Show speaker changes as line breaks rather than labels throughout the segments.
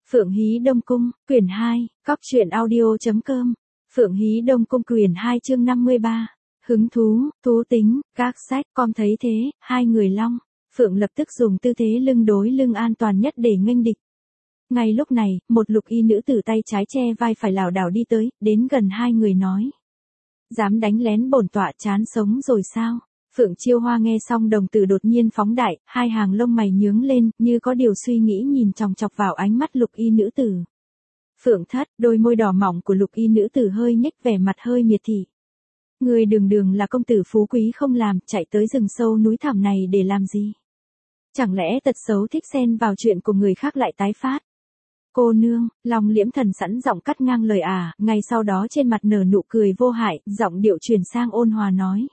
Phượng Hí Đông Cung, quyển 2, Cóc truyện audio.com, Phượng Hí Đông Cung quyển 2 chương 53. Hứng thú, thú tính, các sách, con thấy thế, hai người long. Phượng lập tức dùng tư thế lưng đối lưng an toàn nhất để nghênh địch. Ngay lúc này, một lục y nữ tử tay trái che vai phải lảo đảo đi tới, đến gần hai người nói. Dám đánh lén bổn tọa chán sống rồi sao? Phượng Chiêu Hoa nghe xong đồng tử đột nhiên phóng đại, hai hàng lông mày nhướng lên, như có điều suy nghĩ nhìn chòng chọc vào ánh mắt lục y nữ tử. Phượng thất, đôi môi đỏ mỏng của lục y nữ tử hơi nhếch vẻ mặt hơi miệt thị. Người đường là công tử phú quý không làm, chạy tới rừng sâu núi thẳm này để làm gì? Chẳng lẽ tật xấu thích xen vào chuyện của người khác lại tái phát? Cô nương, Long Liễm Thần sẵn giọng cắt ngang lời ngay sau đó trên mặt nở nụ cười vô hại, giọng điệu chuyển sang ôn hòa nói.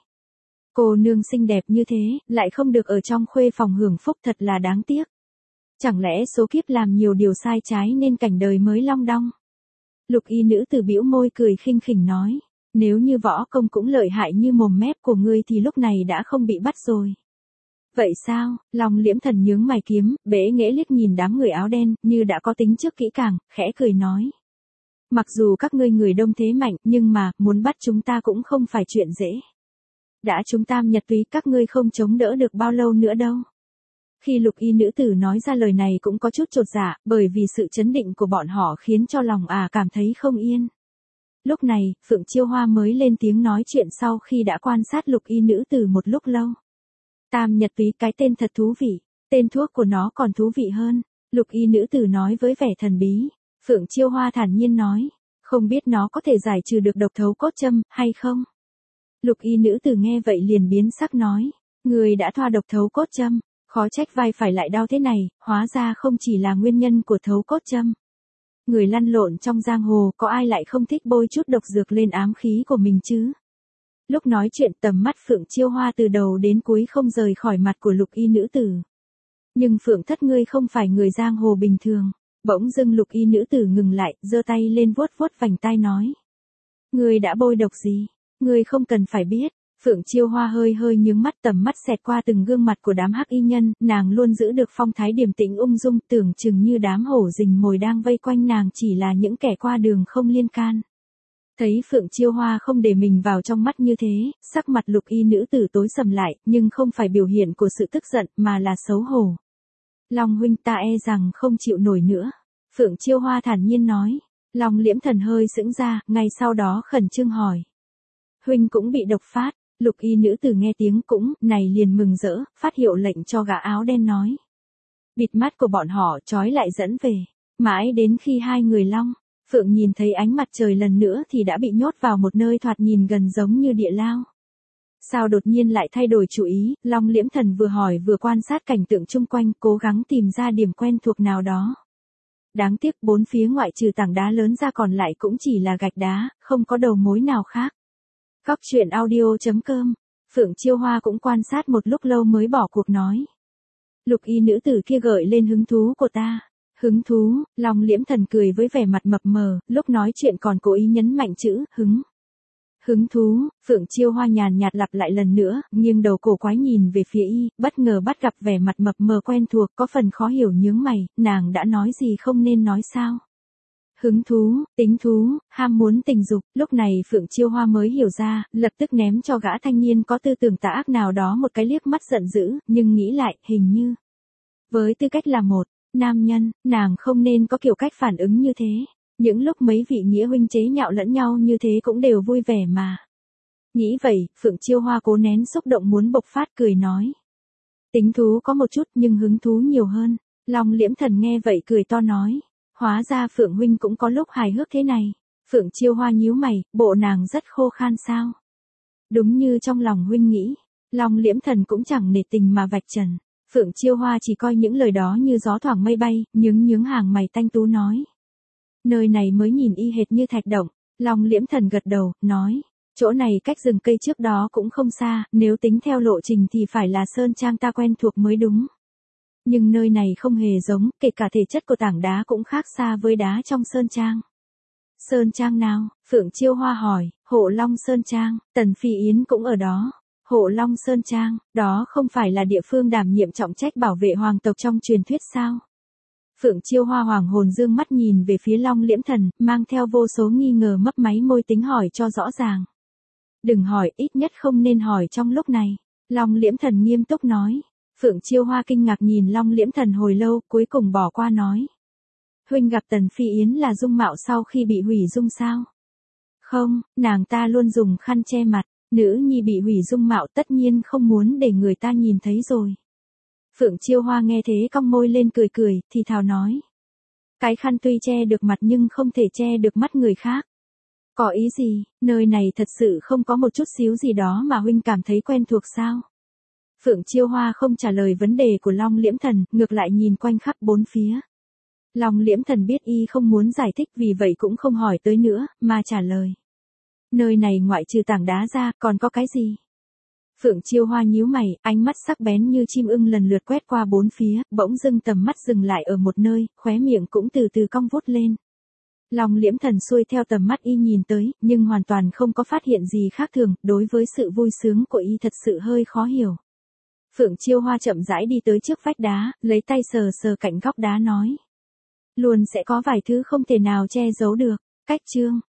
Cô nương xinh đẹp như thế, lại không được ở trong khuê phòng hưởng phúc thật là đáng tiếc. Chẳng lẽ số kiếp làm nhiều điều sai trái nên cảnh đời mới long đong? Lục y nữ tử bĩu môi cười khinh khỉnh nói, nếu như võ công cũng lợi hại như mồm mép của ngươi thì lúc này đã không bị bắt rồi. Vậy sao? Long Liễm Thần nhướng mày kiếm, bẽ nghễ liếc nhìn đám người áo đen, như đã có tính trước kỹ càng, khẽ cười nói. Mặc dù các ngươi người đông thế mạnh, nhưng mà, muốn bắt chúng ta cũng không phải chuyện dễ. Đã chúng tam nhật túy các ngươi không chống đỡ được bao lâu nữa đâu. Khi lục y nữ tử nói ra lời này cũng có chút chột dạ, bởi vì sự chấn định của bọn họ khiến cho lòng cảm thấy không yên. Lúc này, Phượng Chiêu Hoa mới lên tiếng nói chuyện sau khi đã quan sát lục y nữ tử một lúc lâu. Tam nhật túy cái tên thật thú vị, tên thuốc của nó còn thú vị hơn, lục y nữ tử nói với vẻ thần bí. Phượng Chiêu Hoa thản nhiên nói, không biết nó có thể giải trừ được độc thấu cốt châm, hay không? Lục y nữ tử nghe vậy liền biến sắc nói, người đã thoa độc thấu cốt châm, khó trách vai phải lại đau thế này, hóa ra không chỉ là nguyên nhân của thấu cốt châm. Người lăn lộn trong giang hồ có ai lại không thích bôi chút độc dược lên ám khí của mình chứ? Lúc nói chuyện tầm mắt Phượng Chiêu Hoa từ đầu đến cuối không rời khỏi mặt của lục y nữ tử. Nhưng Phượng thất ngươi không phải người giang hồ bình thường. Bỗng dưng lục y nữ tử ngừng lại, giơ tay lên vuốt vuốt vành tai nói. Ngươi đã bôi độc gì? Ngươi không cần phải biết. Phượng Chiêu Hoa hơi nhướng mắt tầm mắt xẹt qua từng gương mặt của đám hắc y nhân, nàng luôn giữ được phong thái điềm tĩnh ung dung, tưởng chừng như đám hổ rình mồi đang vây quanh nàng chỉ là những kẻ qua đường không liên can. Thấy Phượng Chiêu Hoa không để mình vào trong mắt như thế, sắc mặt lục y nữ tử tối sầm lại, nhưng không phải biểu hiện của sự tức giận mà là xấu hổ. Long huynh ta e rằng không chịu nổi nữa. Phượng Chiêu Hoa thản nhiên nói. Long Liễm Thần hơi sững ra, ngay sau đó khẩn trương hỏi. Huynh cũng bị độc phát. Lục y nữ tử nghe tiếng cũng, này liền mừng rỡ, phát hiệu lệnh cho gã áo đen nói. Bịt mắt của bọn họ trói lại dẫn về. Mãi đến khi hai người long, Phượng nhìn thấy ánh mặt trời lần nữa thì đã bị nhốt vào một nơi thoạt nhìn gần giống như địa lao. Sao đột nhiên lại thay đổi chủ ý? Long Liễm Thần vừa hỏi vừa quan sát cảnh tượng chung quanh, cố gắng tìm ra điểm quen thuộc nào đó. Đáng tiếc bốn phía ngoại trừ tảng đá lớn ra còn lại cũng chỉ là gạch đá, không có đầu mối nào khác. Cóc truyện audio.com, Phượng Chiêu Hoa cũng quan sát một lúc lâu mới bỏ cuộc nói. Lục y nữ tử kia gợi lên hứng thú của ta. Hứng thú, Long Liễm Thần cười với vẻ mặt mập mờ, lúc nói chuyện còn cố ý nhấn mạnh chữ, hứng. Hứng thú, Phượng Chiêu Hoa nhàn nhạt lặp lại lần nữa, nghiêng đầu cổ quái nhìn về phía y, bất ngờ bắt gặp vẻ mặt mập mờ quen thuộc, có phần khó hiểu nhướng mày, nàng đã nói gì không nên nói sao? Hứng thú, tính thú, ham muốn tình dục, lúc này Phượng Chiêu Hoa mới hiểu ra, lập tức ném cho gã thanh niên có tư tưởng tà ác nào đó một cái liếc mắt giận dữ, nhưng nghĩ lại, hình như, với tư cách là một nam nhân, nàng không nên có kiểu cách phản ứng như thế. Những lúc mấy vị nghĩa huynh chế nhạo lẫn nhau như thế cũng đều vui vẻ mà. Nghĩ vậy, Phượng Chiêu Hoa cố nén xúc động muốn bộc phát cười nói. Tính thú có một chút nhưng hứng thú nhiều hơn. Long Liễm Thần nghe vậy cười to nói. Hóa ra Phượng huynh cũng có lúc hài hước thế này. Phượng Chiêu Hoa nhíu mày, bộ nàng rất khô khan sao? Đúng như trong lòng huynh nghĩ. Long Liễm Thần cũng chẳng nể tình mà vạch trần. Phượng Chiêu Hoa chỉ coi những lời đó như gió thoảng mây bay, nhướng hàng mày tanh tú nói. Nơi này mới nhìn y hệt như thạch động. Long Liễm Thần gật đầu, nói. Chỗ này cách rừng cây trước đó cũng không xa, nếu tính theo lộ trình thì phải là sơn trang ta quen thuộc mới đúng. Nhưng nơi này không hề giống, kể cả thể chất của tảng đá cũng khác xa với đá trong sơn trang. Sơn trang nào? Phượng Chiêu Hoa hỏi. Hộ Long Sơn Trang, Tần Phi Yến cũng ở đó. Hộ Long Sơn Trang, đó không phải là địa phương đảm nhiệm trọng trách bảo vệ hoàng tộc trong truyền thuyết sao? Phượng Chiêu Hoa hoàng hồn dương mắt nhìn về phía Long Liễm Thần, mang theo vô số nghi ngờ mấp máy môi tính hỏi cho rõ ràng. Đừng hỏi, ít nhất không nên hỏi trong lúc này. Long Liễm Thần nghiêm túc nói. Phượng Chiêu Hoa kinh ngạc nhìn Long Liễm Thần hồi lâu, cuối cùng bỏ qua nói. Huynh gặp Tần Phi Yến là dung mạo sau khi bị hủy dung sao? Không, nàng ta luôn dùng khăn che mặt, nữ nhi bị hủy dung mạo tất nhiên không muốn để người ta nhìn thấy rồi. Phượng Chiêu Hoa nghe thế cong môi lên cười cười, thì thào nói. Cái khăn tuy che được mặt nhưng không thể che được mắt người khác. Có ý gì, nơi này thật sự không có một chút xíu gì đó mà huynh cảm thấy quen thuộc sao? Phượng Chiêu Hoa không trả lời vấn đề của Long Liễm Thần, ngược lại nhìn quanh khắp bốn phía. Long Liễm Thần biết y không muốn giải thích vì vậy cũng không hỏi tới nữa, mà trả lời. Nơi này ngoại trừ tảng đá ra, còn có cái gì? Phượng Chiêu Hoa nhíu mày, ánh mắt sắc bén như chim ưng lần lượt quét qua bốn phía, bỗng dưng tầm mắt dừng lại ở một nơi, khóe miệng cũng từ từ cong vút lên. Long Liễm Thần xuôi theo tầm mắt y nhìn tới, nhưng hoàn toàn không có phát hiện gì khác thường, đối với sự vui sướng của y thật sự hơi khó hiểu. Phượng Chiêu Hoa chậm rãi đi tới trước vách đá, lấy tay sờ sờ cạnh góc đá nói. Luôn sẽ có vài thứ không thể nào che giấu được. Cách chương